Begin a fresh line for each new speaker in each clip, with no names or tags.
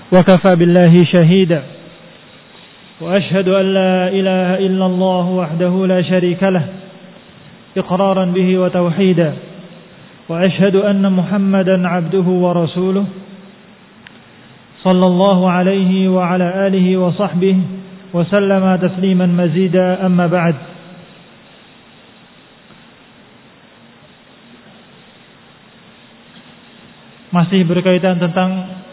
وكفى بالله شهيدا وأشهد أن لا إله إلا الله وحده لا شريك له إقرارا به وتوحيدا وأشهد أن محمدا عبده ورسوله صلى الله عليه وعلى آله وصحبه وسلم تسليما مزيدا أما بعد. Masih berkaitan tentang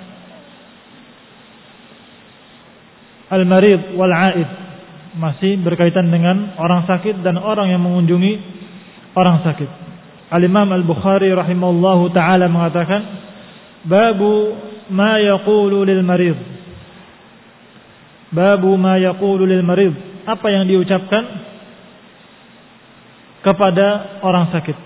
al-marid wal-aid, masih berkaitan dengan orang sakit dan orang yang mengunjungi orang sakit. Al-Imam Al-Bukhari rahimahullahu taala mengatakan, babu ma yaqulu lil marid. Babu ma yaqulu lil marid, apa yang diucapkan kepada orang sakit.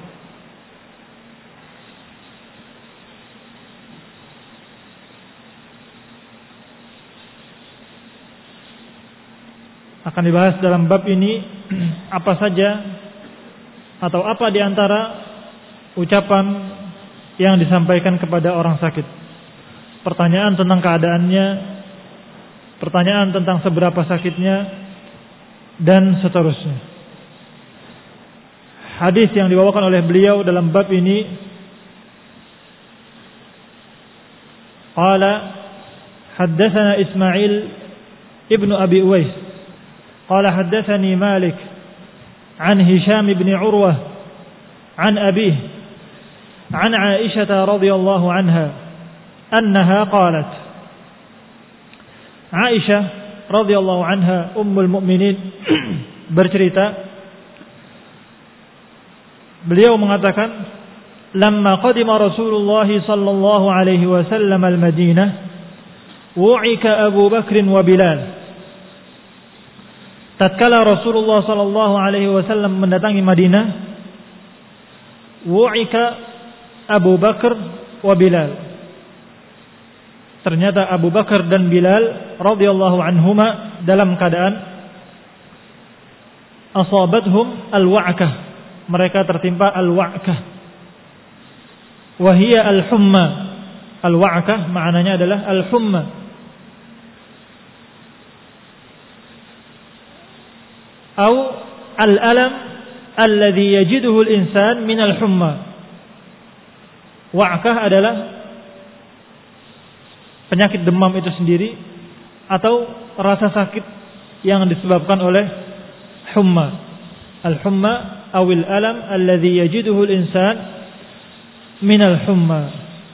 Akan dibahas dalam bab ini apa saja atau apa di antara ucapan yang disampaikan kepada orang sakit. Pertanyaan tentang keadaannya, pertanyaan tentang seberapa sakitnya, dan seterusnya. Hadis yang dibawakan oleh beliau dalam bab ini, qala haddatsana Ismail ibnu Abi Uwais قال حدثني مالك عن هشام بن عروة عن أبيه عن عائشة رضي الله عنها أنها قالت. Aisyah radhiyallahu anha ummul mukminin bercerita, beliau mengatakan, lamma qadima Rasulullah sallallahu alaihi wasallam al-Madinah wu'ika Abu Bakr wa Bilal. Tatkala Rasulullah sallallahu alaihi wasallam mendatangi Madinah, wu'ika Abu Bakar wa Bilal. Ternyata Abu Bakar dan Bilal radhiyallahu anhuma dalam keadaan asabathum al-wa'kah. Mereka tertimpa al-wa'kah. Wa hiya al-humma. Al-wa'kah maknanya adalah al-humma. Atau al-alam alladhi yajiduhu al-insan min al-humma. Wa'kah adalah penyakit demam itu sendiri atau rasa sakit yang disebabkan oleh humma. Al-humma awil alam alladhi yajiduhu al-insan min al-humma.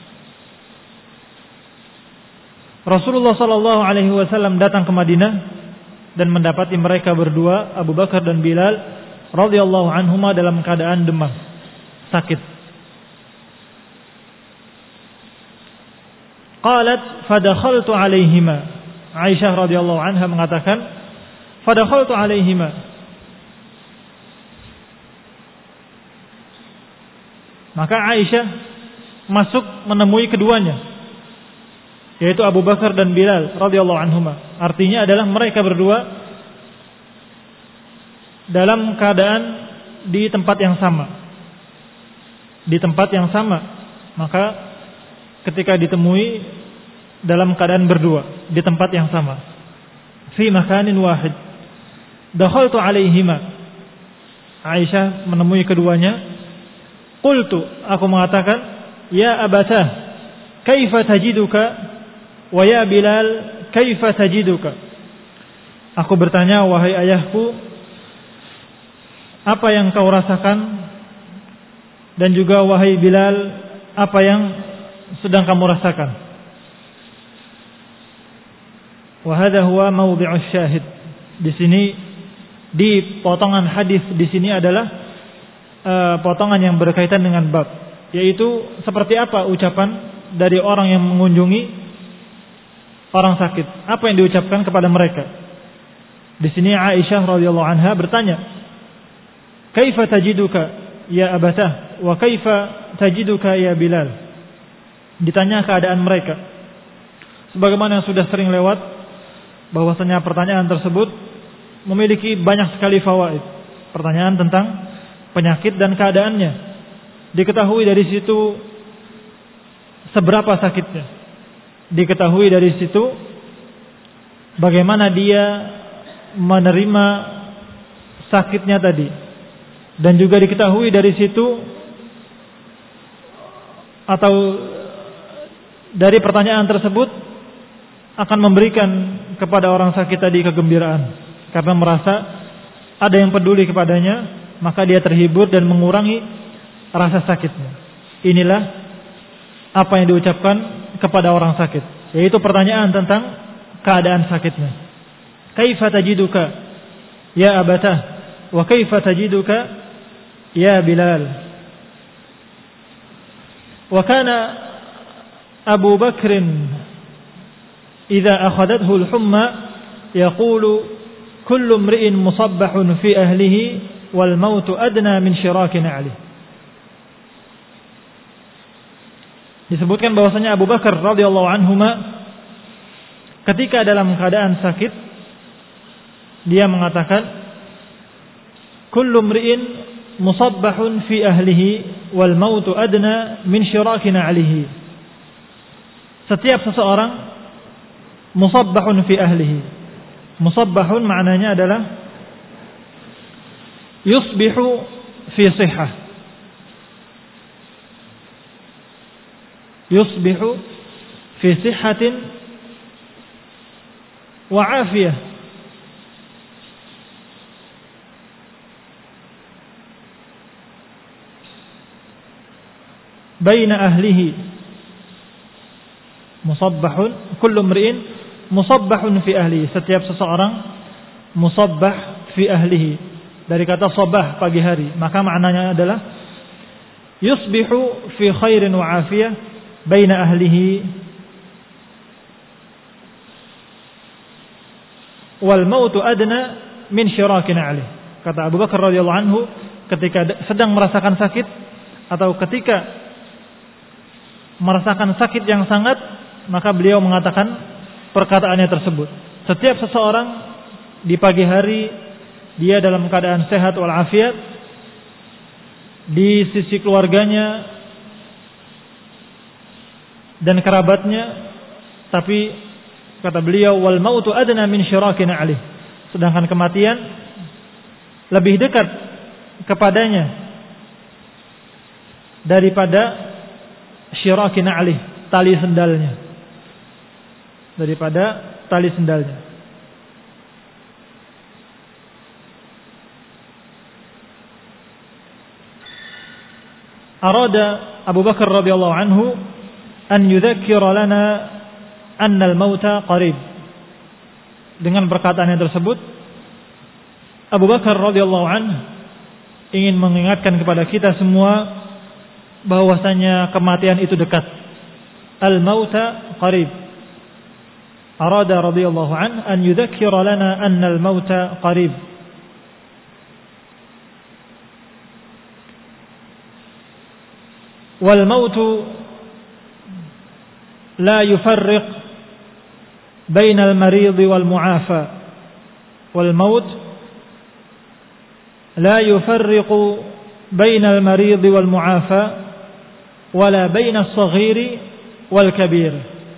Rasulullah sallallahu alaihi wasallam datang ke Madinah dan mendapati mereka berdua, Abu Bakar dan Bilal radhiyallahu anhuma dalam keadaan demam, sakit. Qalat fadakhaltu alaihima. Aisyah radhiyallahu anha mengatakan, fadakhaltu alaihima. Maka Aisyah masuk menemui keduanya, yaitu Abu Bakar dan Bilal radhiyallahu anhuma. Artinya adalah mereka berdua dalam keadaan di tempat yang sama. Di tempat yang sama. Maka ketika ditemui dalam keadaan berdua di tempat yang sama, fi makanin wahid, dakhaltu alaihima. Aisyah menemui keduanya. Qultu, aku mengatakan, ya abatah, kaifa tajiduka? Wa ya Bilal, kaifa tajiduka? Aku bertanya, wahai ayahku, apa yang kau rasakan? Dan juga wahai Bilal, apa yang sedang kamu rasakan? Wa hadha huwa mawdhi'us syahid. Di sini, di potongan hadis di sini adalah potongan yang berkaitan dengan bab, yaitu seperti apa ucapan dari orang yang mengunjungi orang sakit, apa yang diucapkan kepada mereka. Di sini Aisyah radhiyallahu anha bertanya, "Kaifa tajiduka ya abatah wa kaifa tajiduka ya Bilal?" Ditanya keadaan mereka. Sebagaimana yang sudah sering lewat, bahwasanya pertanyaan tersebut memiliki banyak sekali fawaid. Pertanyaan tentang penyakit dan keadaannya. Diketahui dari situ seberapa sakitnya. diketahui dari situ bagaimana dia menerima sakitnya tadi, dan juga diketahui dari situ atau dari pertanyaan tersebut akan memberikan kepada orang sakit tadi kegembiraan karena merasa ada yang peduli kepadanya, maka dia terhibur dan mengurangi rasa sakitnya. Inilah apa yang diucapkan kepada orang sakit, yaitu pertanyaan tentang keadaan sakitnya. Kaifa tajiduka ya abatah wa kaifa tajiduka ya Bilal. Wa kana Abu Bakr idza akhadathu al-humma yaqulu kullu imri'in musabbahun fi ahlihi wal mautu adna min shirakin 'alayh. Disebutkan bahwasanya Abu Bakar radhiyallahu anhuma ketika dalam keadaan sakit dia mengatakan kullu imri'in musabbahun fi ahlihi wal mautu adna min shirakin 'alayhi. Setiap seseorang musabbahun fi ahlihi. Musabbahun maknanya adalah yusbihu fi sihhah. Yusbihu fi sihhatin wa afiyah. Baina ahlihi. Musabbahun, kullu imri'in musabbahun fi ahlihi. Setiap seseorang musabbah fi ahlihi. Dari kata sabah, pagi hari. Maka maknanya adalah yusbihu fi khairin wa afiyah baina ahlihi wal mautu adna min syirakin alih. Kata Abu Bakar radhiyallahu anhu ketika sedang merasakan sakit atau ketika merasakan sakit yang sangat, maka beliau mengatakan perkataannya tersebut. Setiap seseorang di pagi hari dia dalam keadaan sehat walafiat, di sisi keluarganya dan kerabatnya, tapi kata beliau wal mautu adna min syirakin alih, sedangkan kematian lebih dekat kepadanya daripada syirakin alih, tali sendalnya, daripada tali sendalnya. Arada Abu Bakar radhiyallahu anhu an yudzakkira lana anna al-mauta qarib. Dengan perkataannya tersebut Abu Bakar radhiyallahu anhu ingin mengingatkan kepada kita semua bahwasanya kematian itu dekat. Al-mauta qarib. Arada radhiyallahu anhu an yudzakkira lana anna al-mauta qarib. Wal mautu la yufarriq baina al-marid wal mu'afa. Wal maut la yufarriqu baina al-marid wal mu'afa wala baina as-saghir wal kabir.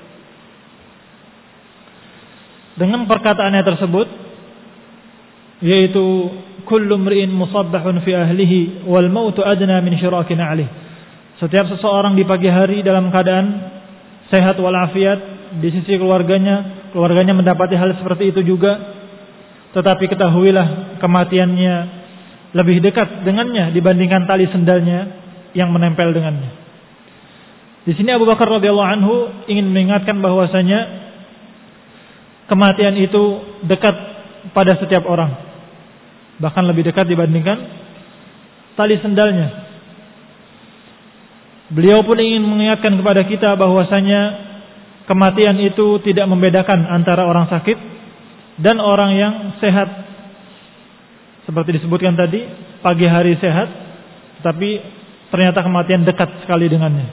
Dengan perkataannya tersebut, yaitu kullu mri'in musabbahun fi ahlihi wal mautu adna min syirakin alih. Setiap seseorang di pagi hari dalam keadaan sehat walafiat, di sisi keluarganya mendapati hal seperti itu juga, tetapi ketahuilah kematiannya lebih dekat dengannya dibandingkan tali sendalnya yang menempel dengannya. Di sini Abu Bakar radhiyallahu anhu ingin mengingatkan bahwasanya kematian itu dekat pada setiap orang, bahkan lebih dekat dibandingkan tali sendalnya. Beliau pun ingin mengingatkan kepada kita bahwasanya kematian itu tidak membedakan antara orang sakit dan orang yang sehat. Seperti disebutkan tadi, pagi hari sehat, tapi ternyata kematian dekat sekali dengannya.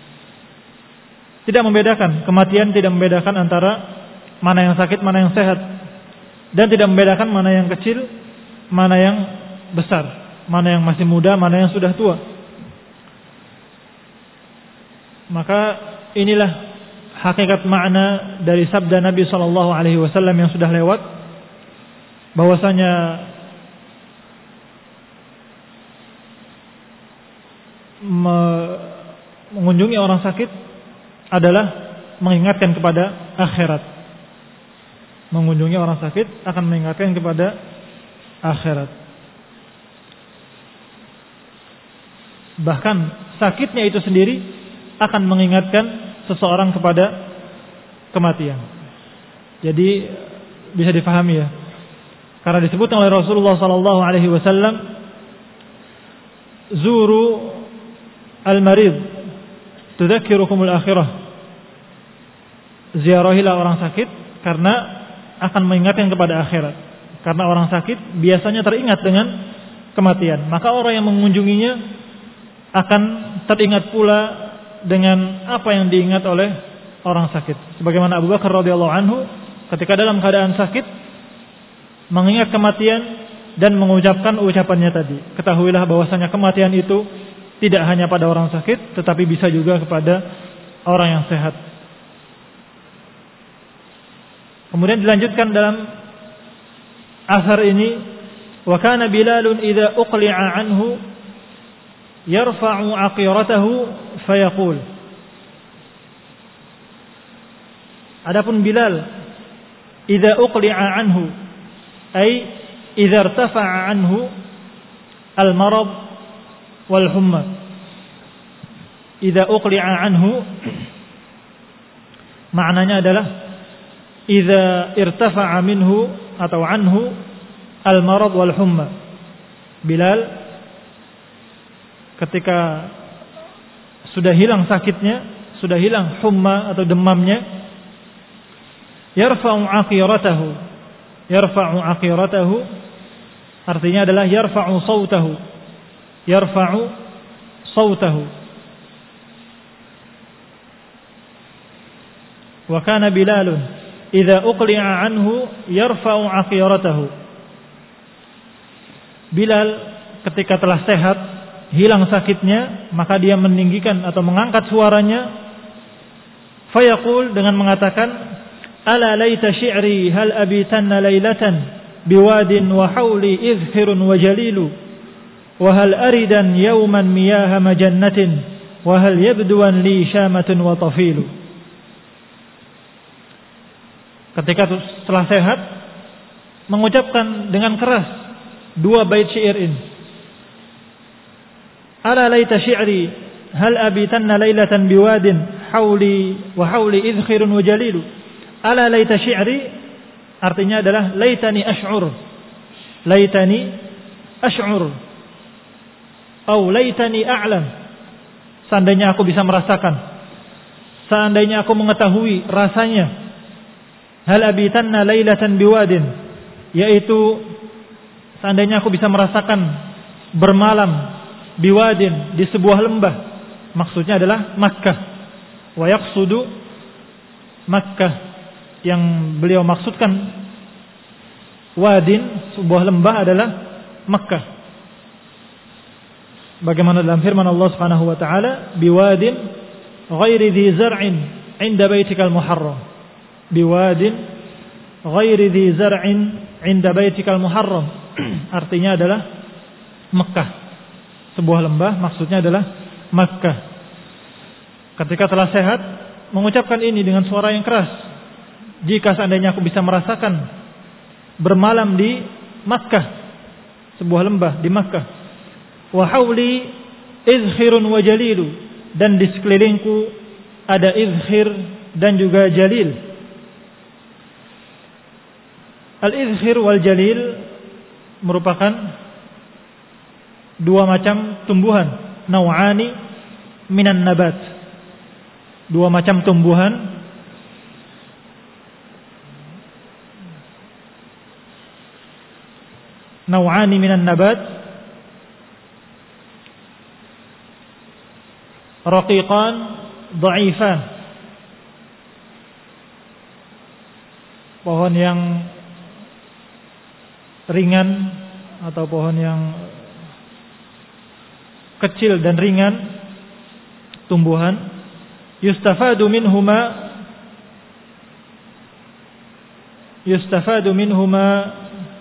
Tidak membedakan, kematian tidak membedakan antara mana yang sakit, mana yang sehat, dan tidak membedakan mana yang kecil, mana yang besar, mana yang masih muda, mana yang sudah tua. Maka inilah hakikat makna dari sabda Nabi sallallahu alaihi wasallam yang sudah lewat, bahwasanya mengunjungi orang sakit adalah mengingatkan kepada akhirat. Mengunjungi orang sakit akan mengingatkan kepada akhirat. Bahkan sakitnya itu sendiri akan mengingatkan seseorang kepada kematian. Jadi bisa difahami ya. Karena disebutkan oleh Rasulullah sallallahu alaihi wasallam, "Zuru al-marid tudzakirukumul akhirah." Ziarahilah orang sakit karena akan mengingatkan kepada akhirat. Karena orang sakit biasanya teringat dengan kematian. Maka orang yang mengunjunginya akan teringat pula dengan apa yang diingat oleh orang sakit. Sebagaimana Abu Bakar radhiyallahu anhu ketika dalam keadaan sakit mengingat kematian dan mengucapkan ucapannya tadi. Ketahuilah bahwasanya kematian itu tidak hanya pada orang sakit, tetapi bisa juga kepada orang yang sehat. Kemudian dilanjutkan dalam asar ini, wa kana Bilalun idza uqli'a anhu yarfa'u aqiratahu fayaqul. Adapun Bilal, idza uqli'a anhu ay idza irtafa'a anhu al-marad wal humma. Idza uqli'a anhu maknanya adalah idza irtafa'a minhu atau anhu al-marad wal humma. Bilal ketika sudah hilang sakitnya, sudah hilang humma atau demamnya, yarfa'u aqiratahu. Yarfa'u aqiratahu artinya adalah yarfa'u sautahu. Yarfa'u sautahu. Wa kana Bilalun idza uqli'a anhu yarfa'u aqiratahu. Bilal ketika telah sehat, hilang sakitnya, maka dia meninggikan atau mengangkat suaranya, fayaqul, dengan mengatakan, ala laita syi'ri hal abitanna lailatan biwadin wa hawli izhirun wa jalilu wa hal aridan yawman miyaha majannatin wa hal yabduan li syamatun wa tafilu. Ketika setelah sehat, mengucapkan dengan keras dua bait syair ini. Ala laita syi'ri hal abitanna lailatan biwadin hawli wa hawli izhirun wa jalilu. Ala laita syi'ri artinya adalah laitani ash'ur. Laitani ash'ur. Atau laitani a'lam. Seandainya aku bisa merasakan. Seandainya aku mengetahui rasanya. Hal abitanna lailatan biwadin, yaitu seandainya aku bisa merasakan bermalam biwadin, di sebuah lembah. Maksudnya adalah Makkah. Wa yaqsudu Makkah, yang beliau maksudkan wadin, sebuah lembah, adalah Makkah. Bagaimana dalam firman Allah Subhanahu wa taala, biwadin ghairi dhi zar'in 'inda baitikal muharram. Biwadin ghairi dhi zar'in 'inda baitikal muharram. Artinya adalah Makkah. Sebuah lembah, maksudnya adalah Makkah. Ketika telah sehat, mengucapkan ini dengan suara yang keras. Jika seandainya aku bisa merasakan bermalam di Makkah, sebuah lembah di Makkah. Wa hawli izhirun wa jalilu, dan di sekelilingku ada izhir dan juga jalil. Al-izhir wal jalil merupakan dua macam tumbuhan, naw'ani minan nabat. Dua macam tumbuhan naw'ani minan nabat, raqiqan dha'ifan. Pohon yang ringan atau pohon yang kecil dan ringan, tumbuhan. Yustafadu minhuma yustafadu minhuma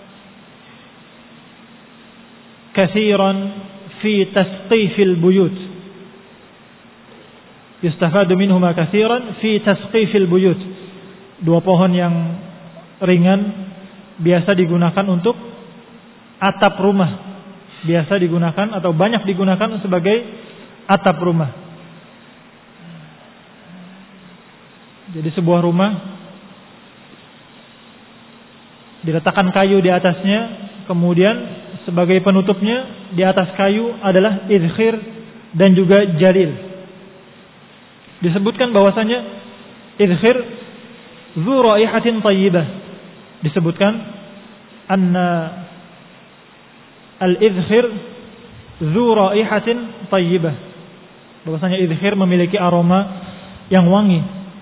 katsiran fi tasqifil buyut. Yustafadu minhuma katsiran fi tasqifil buyut. Dua pohon yang ringan biasa digunakan untuk atap rumah. Biasa digunakan atau banyak digunakan sebagai atap rumah. Jadi sebuah rumah diletakkan kayu di atasnya, kemudian sebagai penutupnya di atas kayu adalah idkhir dan juga jalil. Disebutkan bahwasanya idkhir dzu raihatin thayyibah. Disebutkan anna al-idkhir dzu raihatin thayyibah. Bahwasanya idkhir memiliki aroma yang wangi.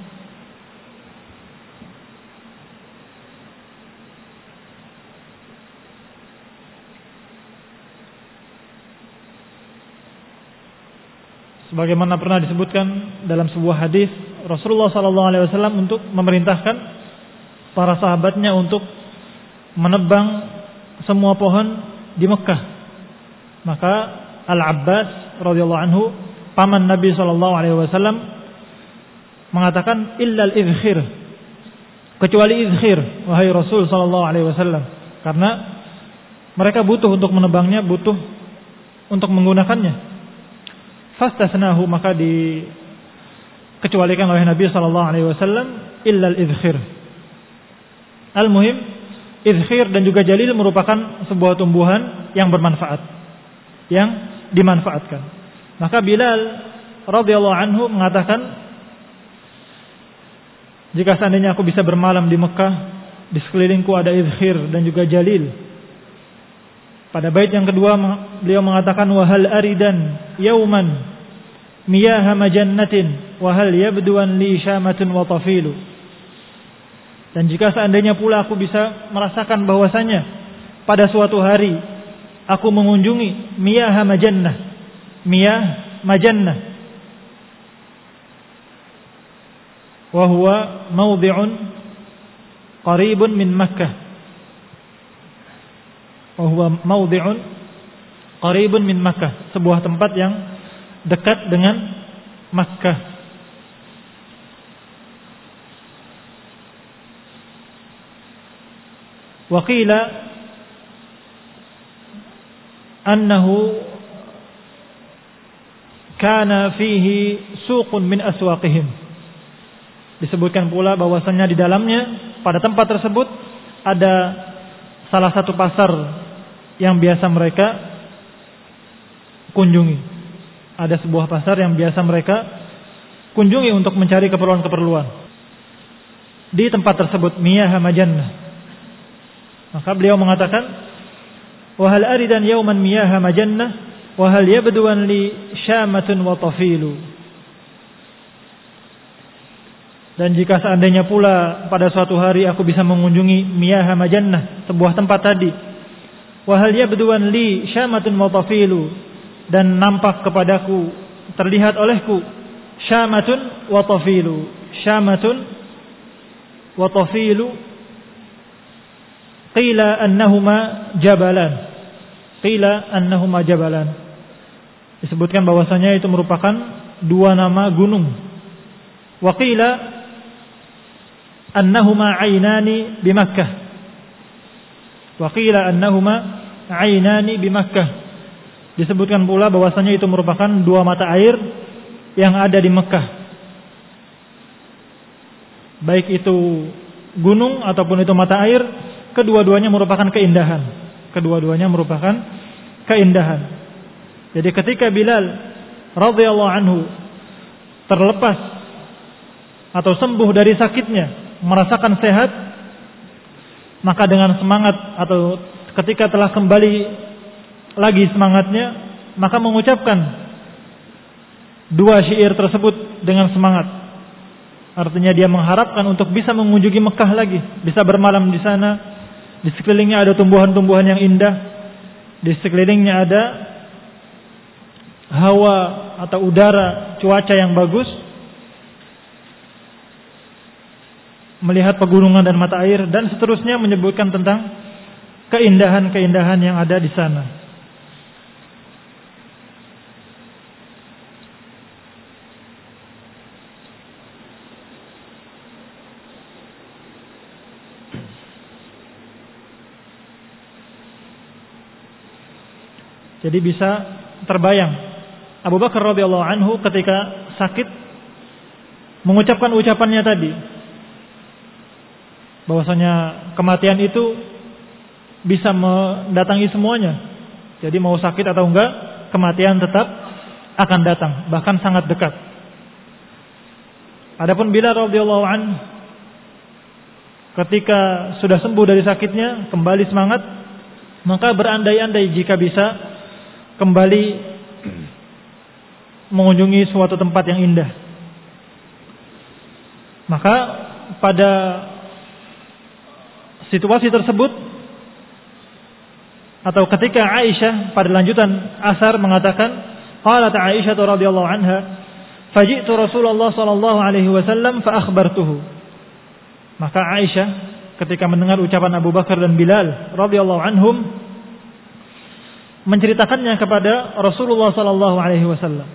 Sebagaimana pernah disebutkan dalam sebuah hadis, Rasulullah SAW untuk memerintahkan para sahabatnya untuk menebang semua pohon di Mekah. Maka Al-Abbas radhiyallahu anhu, paman Nabi SAW, mengatakan illal idkhir, kecuali idkhir wahai Rasul SAW, karena mereka butuh untuk menebangnya, butuh untuk menggunakannya. Fastasnahu, maka dikecualikan oleh Nabi SAW illal idkhir. Al-muhim, idkhir dan juga jalil merupakan sebuah tumbuhan yang bermanfaat, yang dimanfaatkan. Maka Bilal radhiyallahu anhu mengatakan, jika seandainya aku bisa bermalam di Mekah, di sekelilingku ada idkhir dan juga jalil. Pada bait yang kedua beliau mengatakan, wahal aridan yauman miyaha majannatin wahal yabduan li syamatun wa tafilu. Dan jika seandainya pula aku bisa merasakan bahwasanya pada suatu hari aku mengunjungi miyaha majannah, miyah majannah, wa huwa mawdi'un qaribun min Makkah, wa huwa mawdi'un qaribun min Makkah, sebuah tempat yang dekat dengan Makkah. Wa qila annahu kana fihi suqun min aswaqihim. Disebutkan pula bahwasanya di dalamnya pada tempat tersebut ada salah satu pasar yang biasa mereka kunjungi. Ada sebuah pasar yang biasa mereka kunjungi untuk mencari keperluan-keperluan. Di tempat tersebut miyaha majannah. Maka beliau mengatakan, wa hal aridan yauman miyaha majannah wa hal yabduan li syamatun wa tafilu. Dan jika seandainya pula pada suatu hari aku bisa mengunjungi miyaha majannah, sebuah tempat tadi, wa hal yabduan li syamatun wa tafilu, dan nampak kepadaku, terlihat olehku syamatun wa tafilu, syamatun wa tafilu, qila annahuma jabalan, qila annahuma jabalan. Disebutkan bahwasanya itu merupakan dua nama gunung. Wa qila annahuma aynani bi Makkah, wa qila annahuma aynani bi Makkah. Disebutkan pula bahwasanya itu merupakan dua mata air yang ada di Mekah. Baik itu gunung ataupun itu mata air, kedua-duanya merupakan keindahan. Kedua-duanya merupakan keindahan. Jadi ketika Bilal radhiyallahu anhu terlepas atau sembuh dari sakitnya, merasakan sehat, maka dengan semangat atau ketika telah kembali lagi semangatnya, maka mengucapkan dua syair tersebut dengan semangat. Artinya dia mengharapkan untuk bisa mengunjungi Mekah lagi, bisa bermalam di sana. Di sekelilingnya ada tumbuhan-tumbuhan yang indah, di sekelilingnya ada hawa atau udara, cuaca yang bagus. melihat pegunungan dan mata air, dan seterusnya menyebutkan tentang keindahan-keindahan yang ada di sana. Jadi bisa terbayang Abu Bakar radhiyallahu anhu ketika sakit mengucapkan ucapannya tadi, bahwasanya kematian itu bisa mendatangi semuanya. Jadi mau sakit atau enggak, kematian tetap akan datang, bahkan sangat dekat. Adapun Bilal radhiyallahu anhu ketika sudah sembuh dari sakitnya, kembali semangat, maka berandai-andai jika bisa kembali mengunjungi suatu tempat yang indah. Maka pada situasi tersebut, atau ketika Aisyah pada lanjutan asar mengatakan, qalat Aisyah radhiyallahu anha, faji'tu Rasulullah sallallahu alaihi wasallam fa akhbartuhu. Maka Aisyah ketika mendengar ucapan Abu Bakar dan Bilal radhiyallahu anhum menceritakannya kepada Rasulullah sallallahu alaihi wasallam.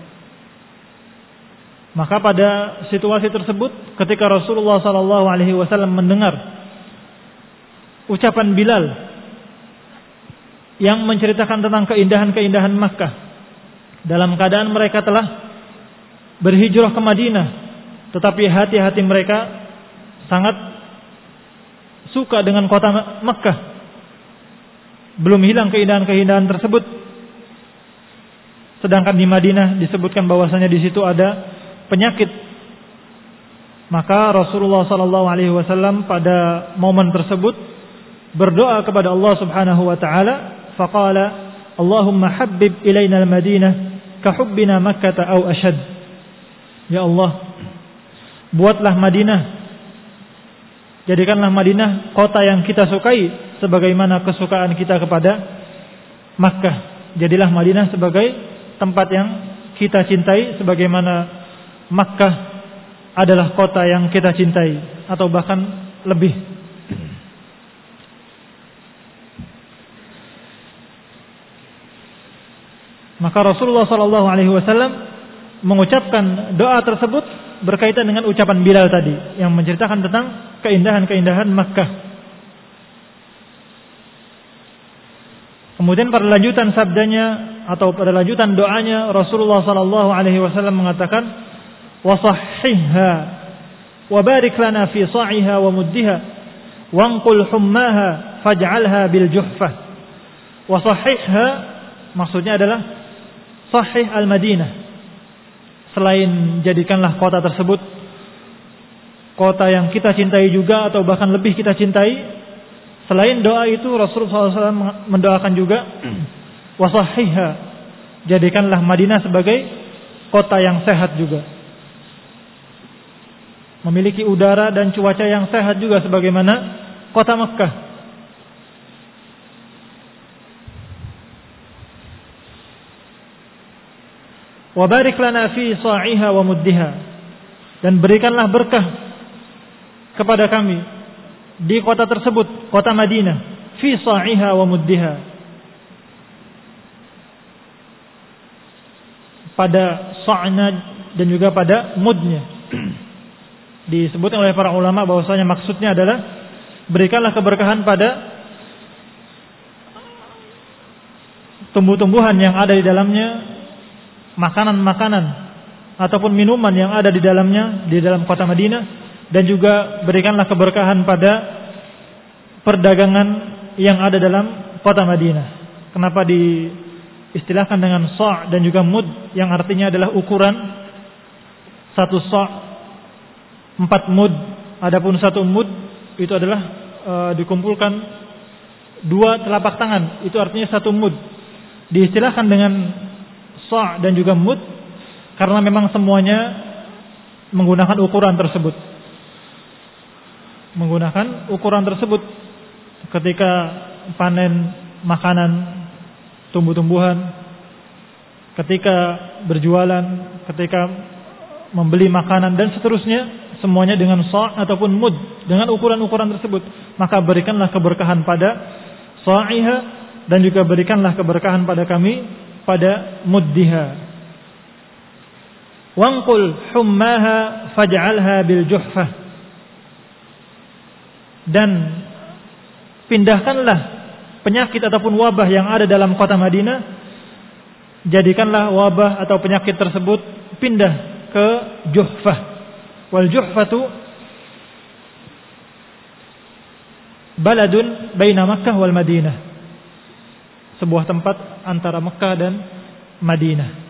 Maka pada situasi tersebut, ketika Rasulullah sallallahu alaihi wasallam mendengar ucapan Bilal yang menceritakan tentang keindahan-keindahan Makkah, dalam keadaan mereka telah berhijrah ke Madinah, tetapi hati-hati mereka sangat suka dengan kota Makkah. Belum hilang keindahan-keindahan tersebut. Sedangkan di Madinah disebutkan bahwasanya di situ ada penyakit. Maka Rasulullah sallallahu alaihi wasallam pada momen tersebut berdoa kepada Allah Subhanahu wa taala, faqala Allahumma habbib ilaina al-Madinah ka hubbina Makkah aw ashad. Ya Allah, buatlah Madinah, jadikanlah Madinah kota yang kita sukai sebagaimana kesukaan kita kepada Makkah. Jadilah Madinah sebagai tempat yang kita cintai sebagaimana Makkah adalah kota yang kita cintai, atau bahkan lebih. Maka Rasulullah sallallahu alaihi wasallam mengucapkan doa tersebut berkaitan dengan ucapan Bilal tadi yang menceritakan tentang keindahan-keindahan Makkah. Kemudian pada lanjutan sabdanya atau pada lanjutan doanya, Rasulullah sallallahu alaihi wasallam mengatakan, "Wa sahhihha wa barik lana fi sa'iha wa muddiha wanqul hummaha faj'alha bil juhfah." Wa sahhihha maksudnya adalah sahih al-Madinah. Selain jadikanlah kota tersebut kota yang kita cintai juga atau bahkan lebih kita cintai. Selain doa itu, Rasulullah SAW mendoakan juga wasahihha, jadikanlah Madinah sebagai kota yang sehat juga, memiliki udara dan cuaca yang sehat juga sebagaimana kota Makkah. Wa barik lana fi sa'iha wa muddiha, dan berikanlah berkah kepada kami di kota tersebut, kota Madinah, fi sa'iha wa muddiha, pada sa'na dan juga pada mudnya. Disebutkan oleh para ulama bahwasanya maksudnya adalah berikanlah keberkahan pada tumbuh-tumbuhan yang ada di dalamnya, makanan-makanan ataupun minuman yang ada di dalamnya, di dalam kota Madinah. Dan juga berikanlah keberkahan pada perdagangan yang ada dalam kota Madinah. Kenapa diistilahkan dengan sa' dan juga mud, yang artinya adalah ukuran. Satu sa' 4 mud. Adapun satu mud itu adalah dikumpulkan 2 telapak tangan. Itu artinya satu mud. Diistilahkan dengan sa' dan juga mud karena memang semuanya menggunakan ukuran tersebut. Menggunakan ukuran tersebut ketika panen makanan, tumbuh-tumbuhan, ketika berjualan, ketika membeli makanan dan seterusnya, semuanya dengan sa' ataupun mud, dengan ukuran-ukuran tersebut, maka berikanlah keberkahan pada sa'iha dan juga berikanlah keberkahan pada kami pada muddiha. Wanqul hummaha faj'alha bil juhfah. Dan pindahkanlah penyakit ataupun wabah yang ada dalam kota Madinah, jadikanlah wabah atau penyakit tersebut pindah ke Juhfah. Wal Juhfatu baladun baina Makkah wal Madinah, sebuah tempat antara Makkah dan Madinah.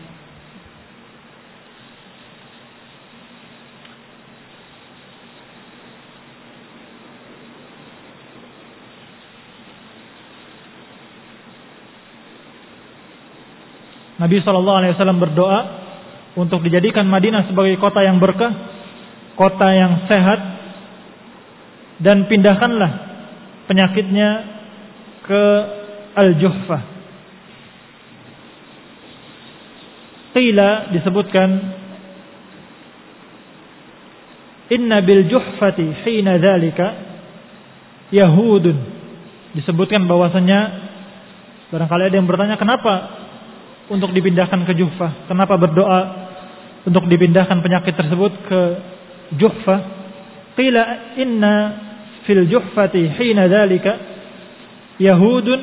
Nabi SAW berdoa untuk dijadikan Madinah sebagai kota yang berkah, kota yang sehat, dan pindahkanlah penyakitnya ke Al-Juhfah. Qila, disebutkan, inna bil juhfati hina dzalika yahudun. Disebutkan bahwasanya, barangkali ada yang bertanya, kenapa untuk dipindahkan ke Juhfah? Kenapa berdoa untuk dipindahkan penyakit tersebut ke Juhfah? Qila inna fil Juhfati hina dzalika yahudun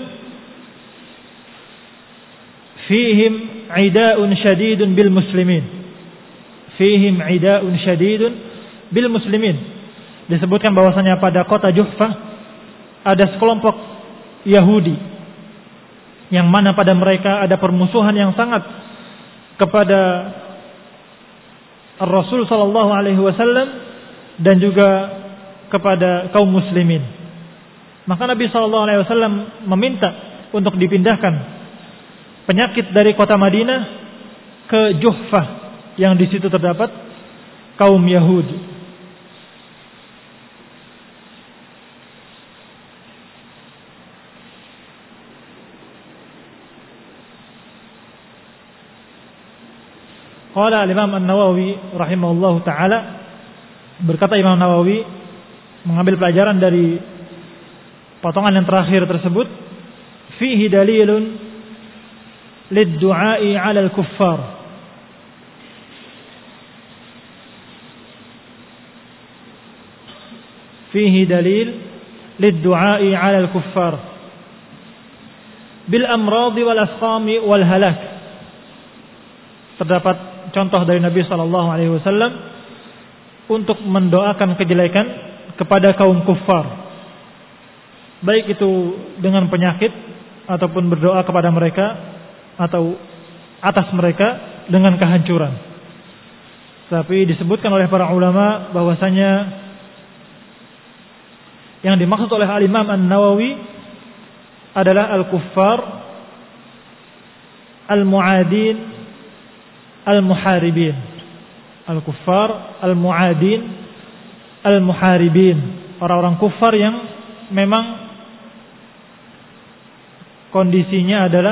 fihim ida'un syadidun bil muslimin. Fihim ida'un syadidun bil muslimin. Disebutkan bahwasanya pada kota Juhfah ada sekelompok Yahudi yang mana pada mereka ada permusuhan yang sangat kepada Rasul sallallahu alaihi wasallam dan juga kepada kaum muslimin. Maka Nabi sallallahu alaihi wasallam meminta untuk dipindahkan penyakit dari kota Madinah ke Juhfah yang di situ terdapat kaum Yahudi. Qala al-Imam An-Nawawi rahimahullahu ta'ala, berkata Imam Nawawi mengambil pelajaran dari potongan yang terakhir tersebut, fihi dalilun lid-du'a'i 'ala al-kuffar. Fihi dalil lid-du'a'i 'ala al-kuffar bil amradi wal asqami wal halak. Terdapat contoh dari Nabi SAW untuk mendoakan kejelekan kepada kaum kuffar, baik itu dengan penyakit ataupun berdoa kepada mereka atau atas mereka dengan kehancuran. Tapi disebutkan oleh para ulama bahwasanya yang dimaksud oleh Al-Imam An-Nawawi adalah al-kuffar al-mu'adin al-muharibin. Al-kuffar al-mu'adin al-muharibin, orang-orang kufar yang memang kondisinya adalah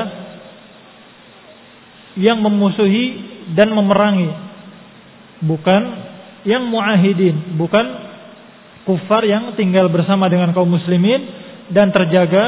yang memusuhi dan memerangi, bukan yang muahidin, bukan kufar yang tinggal bersama dengan kaum muslimin dan terjaga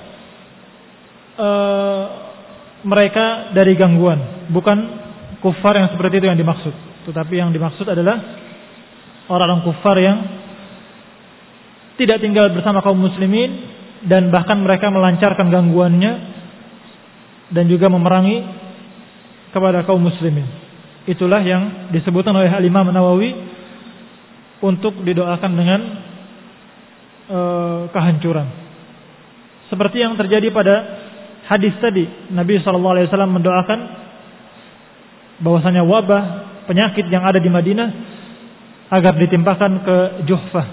mereka dari gangguan. Bukan kufar yang seperti itu yang dimaksud, tetapi yang dimaksud adalah orang-orang kufar yang tidak tinggal bersama kaum muslimin dan bahkan mereka melancarkan gangguannya dan juga memerangi kepada kaum muslimin. Itulah yang disebutkan oleh Al-Imam Nawawi untuk didoakan dengan kehancuran. Seperti yang terjadi pada hadis tadi, Nabi SAW mendoakan bahwasanya wabah penyakit yang ada di Madinah agar ditimpakan ke Juhfah.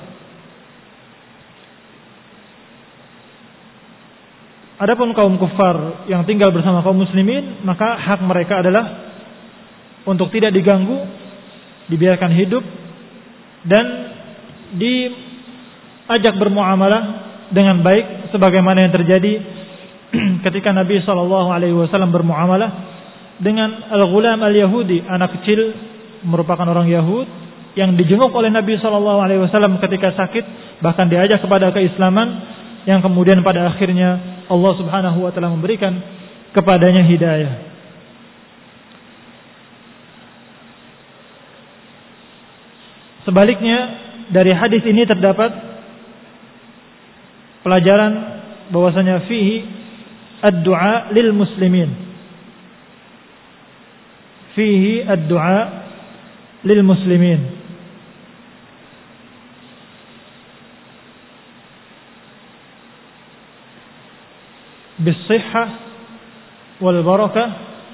Adapun kaum kufar yang tinggal bersama kaum muslimin, maka hak mereka adalah untuk tidak diganggu, dibiarkan hidup dan diajak bermuamalah dengan baik sebagaimana yang terjadi ketika Nabi SAW bermuamalah dengan al-ghulam al-Yahudi, anak kecil merupakan orang Yahud yang dijenguk oleh Nabi SAW ketika sakit, bahkan diajak kepada keislaman, yang kemudian pada akhirnya Allah Subhanahu wa taala memberikan kepadanya hidayah. Sebaliknya, dari hadis ini terdapat pelajaran bahwasanya fihi ad-du'a lil muslimin. Fihi ad-du'a lil muslimin. Bis-sihhah wal barakah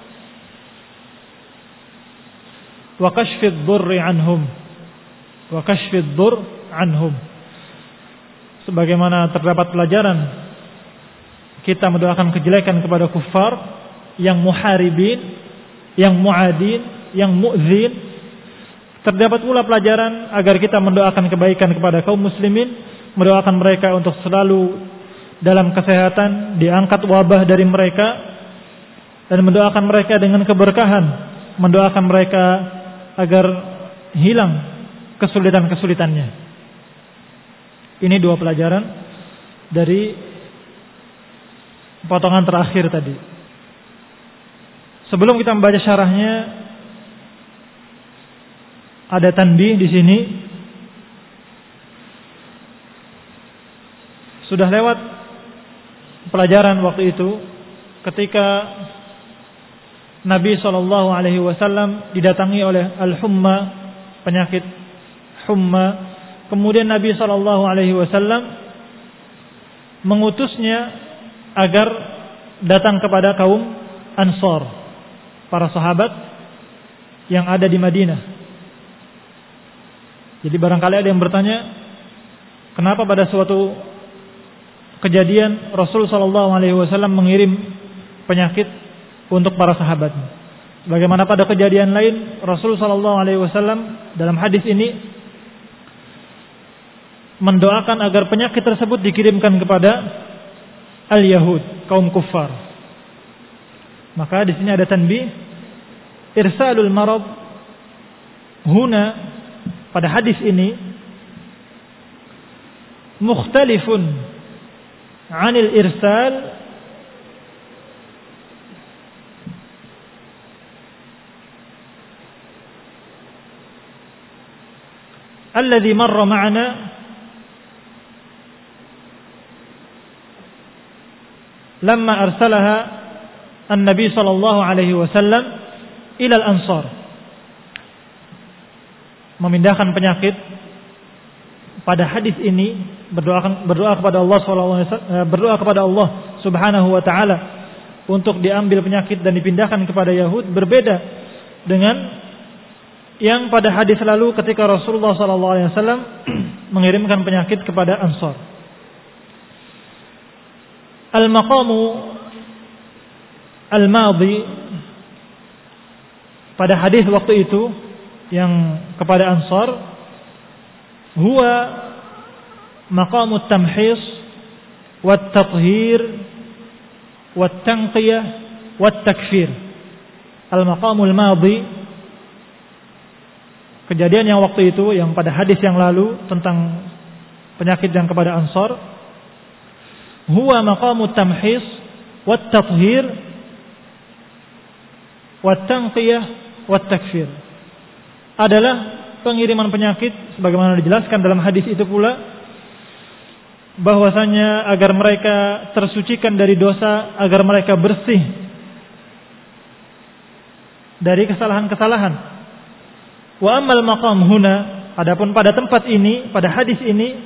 wa kashfi ad-durri anhum. Wa kashfi ad-durr anhum. Sebagaimana terdapat pelajaran kita mendoakan kejelekan kepada kufar yang muharibin, yang muadin, yang mu'zin. Terdapat pula pelajaran agar kita mendoakan kebaikan kepada kaum muslimin, mendoakan mereka untuk selalu dalam kesehatan, diangkat wabah dari mereka, dan mendoakan mereka dengan keberkahan, mendoakan mereka agar hilang kesulitan-kesulitannya. Ini dua pelajaran dari potongan terakhir tadi. Sebelum kita membaca syarahnya, ada tanbih di sini. Sudah lewat pelajaran waktu itu ketika Nabi SAW didatangi oleh al-humma, penyakit humma. Kemudian Nabi SAW mengutusnya agar datang kepada kaum Ansor, para sahabat yang ada di Madinah. Jadi barangkali ada yang bertanya, kenapa pada suatu kejadian Rasul SAW mengirim penyakit untuk para sahabat? Bagaimana pada kejadian lain Rasul SAW dalam hadis ini mendoakan agar penyakit tersebut dikirimkan kepada al-Yahud, kaum kufar. Maka di sini ada tanbih, irsalul marad huna, pada hadis ini mukhtalifun 'anil irsal alladhi marra ma'ana lamma arsalaha an-nabi sallallahu alaihi wasallam ila al-ansar. Memindahkan penyakit pada hadis ini, berdoa kepada Allah berdoa kepada Allah Subhanahu wa taala untuk diambil penyakit dan dipindahkan kepada Yahud, berbeda dengan yang pada hadis lalu ketika Rasulullah sallallahu alaihi wasallam mengirimkan penyakit kepada Ansar. Al-maqamu al-madhi, pada hadis waktu itu yang kepada Ansar, huwa maqamu at-tamhis wat-tathhir wat-tanqiyah wat-takfir. Al-maqamu al-madhi, kejadian yang waktu itu yang pada hadis yang lalu tentang penyakit yang kepada Ansar, huwa maqamu at-tamhis wat-tathhir wat-tanqiyah wat-takfir, adalah pengiriman penyakit sebagaimana dijelaskan dalam hadis itu pula, bahwasanya agar mereka tersucikan dari dosa, agar mereka bersih dari kesalahan-kesalahan. Wa ammal maqam huna, adapun pada tempat ini, pada hadis ini,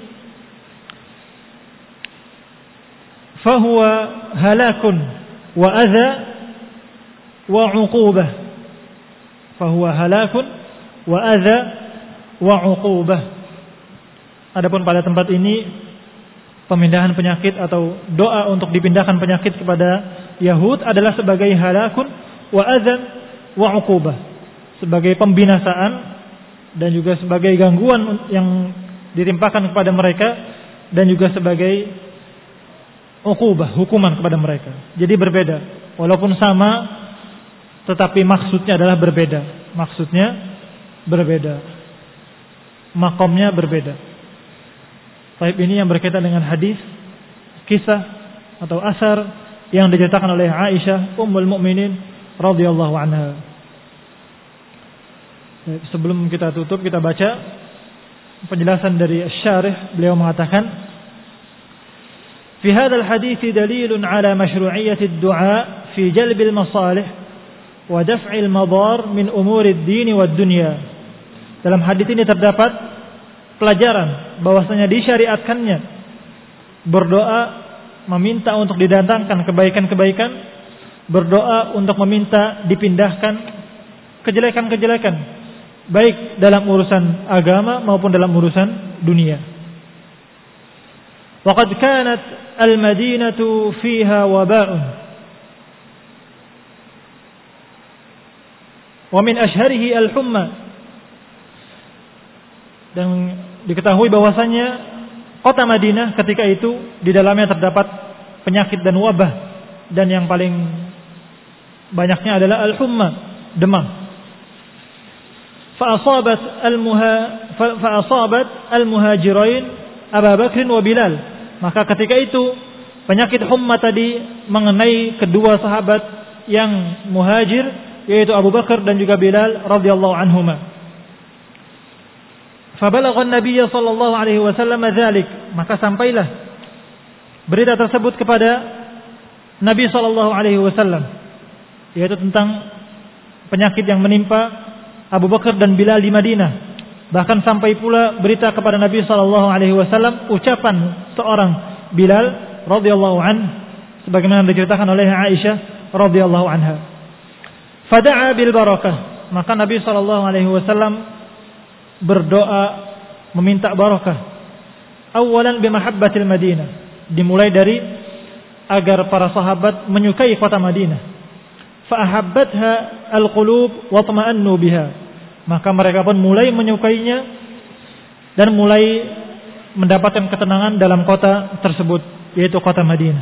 fahuwa halakun wa adza wa uqubah. Fahuwa halakun wa adza wa uqubah. Adapun pada tempat ini, pemindahan penyakit atau doa untuk dipindahkan penyakit kepada Yahud adalah sebagai halakun wa adzan wa uqubah, sebagai pembinasaan dan juga sebagai gangguan yang ditimpakan kepada mereka, dan juga sebagai uqubah, hukuman kepada mereka. Jadi berbeda, walaupun sama tetapi maksudnya adalah berbeda. Maksudnya berbeda, makomnya berbeda. Baik, ini yang berkaitan dengan hadis, kisah atau asar yang diceritakan oleh Aisyah Ummul Mukminin radhiyallahu anha. Sebelum kita tutup, kita baca penjelasan dari Asy-Syarih. Beliau mengatakan, "Fi hadzal hadits dalilun ala masyru'iyyati ad-du'a fi jalbil masalih wa daf'il madar min umurid din wad dunya." Dalam hadis ini terdapat pelajaran bahwasanya disyariatkannya berdoa meminta untuk didatangkan kebaikan-kebaikan, berdoa untuk meminta dipindahkan kejelekan-kejelekan, baik dalam urusan agama maupun dalam urusan dunia. Waqad kanat al-Madinatu fiha waba'un wa min ashharihi al-humma. Dan diketahui bahwasanya kota Madinah ketika itu di dalamnya terdapat penyakit dan wabah, dan yang paling banyaknya adalah al-humma, demam. Fa'asabat al-muhajirain Abu Bakr wa Bilal. Maka ketika itu penyakit humma tadi mengenai kedua sahabat yang muhajir, yaitu Abu Bakar dan juga Bilal radhiyallahu anhuma. Fabalagha an-nabiy sallallahu alaihi wasallam dzalik, maka sampailah berita tersebut kepada Nabi sallallahu alaihi wasallam, yaitu tentang penyakit yang menimpa Abu Bakar dan Bilal di Madinah. Bahkan sampai pula berita kepada Nabi sallallahu alaihi wasallam ucapan seorang Bilal radhiyallahu anhu, sebagaimana diceritakan oleh Aisyah radhiyallahu anha. Fada'a bil barakah, maka Nabi sallallahu alaihi wasallam berdoa meminta barakah. Awalan bimahabbatil Madinah, dimulai dari agar para sahabat menyukai kota Madinah. Fa ahabbatha alqulub wa tama'annu biha, maka mereka pun mulai menyukainya dan mulai mendapatkan ketenangan dalam kota tersebut, yaitu kota Madinah.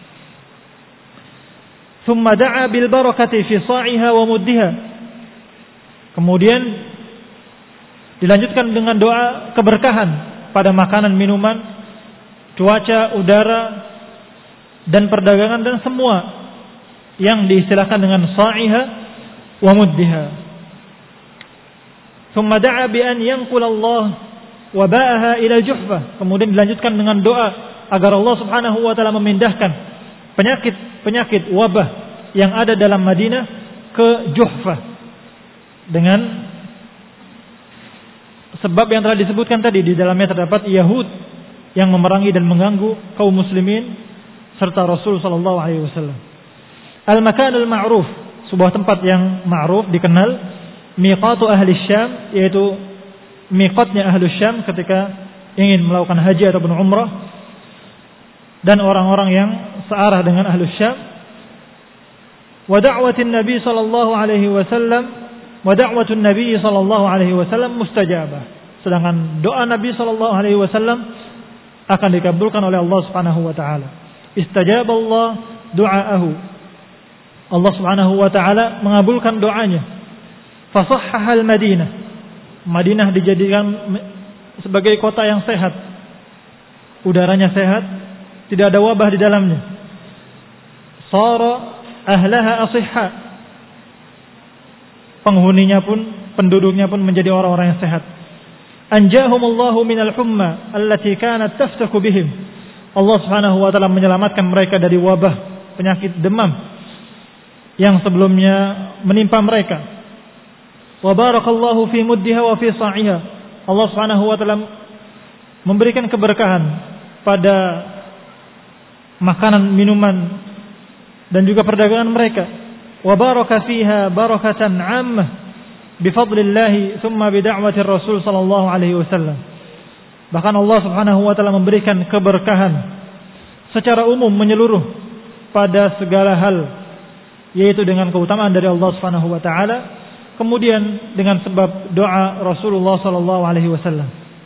Thumma da'a bil barakati fi sa'iha wa muddiha, kemudian dilanjutkan dengan doa keberkahan pada makanan, minuman, cuaca, udara, dan perdagangan, dan semua yang diistilahkan dengan sa'iha wa muddiha. Thumma da'a bi an yanqul Allah waba'aha ila al-Juhfah, kemudian dilanjutkan dengan doa agar Allah Subhanahu wa taala memindahkan penyakit wabah yang ada dalam Madinah ke Juhfah dengan sebab yang telah disebutkan tadi. Di dalamnya terdapat Yahud yang memerangi dan mengganggu kaum muslimin serta Rasul sallallahu alaihi wasallam. Al-makanul ma'ruf, sebuah tempat yang ma'ruf, dikenal. Miqatu ahli Syam, yaitu miqatnya ahli Syam ketika ingin melakukan haji ataupun umrah, dan orang-orang yang searah dengan ahli Syam. Wa da'watin Nabi sallallahu alaihi wasallam, wa da'watun Nabi sallallahu alaihi wasallam mustajabah. Sedangkan doa Nabi sallallahu alaihi wasallam akan dikabulkan oleh Allah Subhanahu wa taala. Istajaballah du'aahu, Allah Subhanahu wa taala mengabulkan doanya. Fasahhahal Madinah, Madinah dijadikan sebagai kota yang sehat, udaranya sehat, tidak ada wabah di dalamnya. Sara ahlaha asihha, penghuninya pun, penduduknya pun menjadi orang-orang yang sehat. Anjahumullahu minal humma allati kanat taftaku bihim, Allah Subhanahu wa taala menyelamatkan mereka dari wabah penyakit demam yang sebelumnya menimpa mereka. Wa barakallahu fi muddiha wa fi sa'iha, Allah Subhanahu wa taala memberikan keberkahan pada makanan, minuman, dan juga perdagangan mereka. Wa baraka fiha barakatan 'ammah bifadlillah thumma bid'awati Rasul sallallahu alaihi wasallam. Bahkan Allah Subhanahu wa taala memberikan keberkahan secara umum, menyeluruh pada segala hal, yaitu dengan keutamaan dari Allah Subhanahu wa taala, kemudian dengan sebab doa Rasulullah sallallahu alaihi wasallam.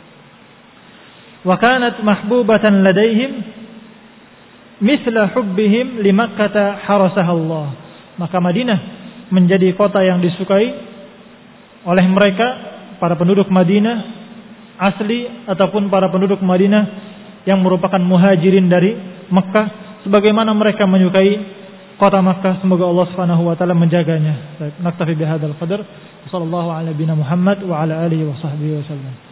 Wa kanat mahbubatan ladaihim mithla hubbihim li Makkah harasaha Allah. Maka Madinah menjadi kota yang disukai oleh mereka para penduduk Madinah asli ataupun para penduduk Madinah yang merupakan muhajirin dari Mekah, sebagaimana mereka menyukai kota Makkah. Semoga Allah Subhanahu wa taala menjaganya. Naktafi bihadzal qadar. Sallallahu ala nabiyina Muhammad wa ala alihi wa sahbihi wasallam.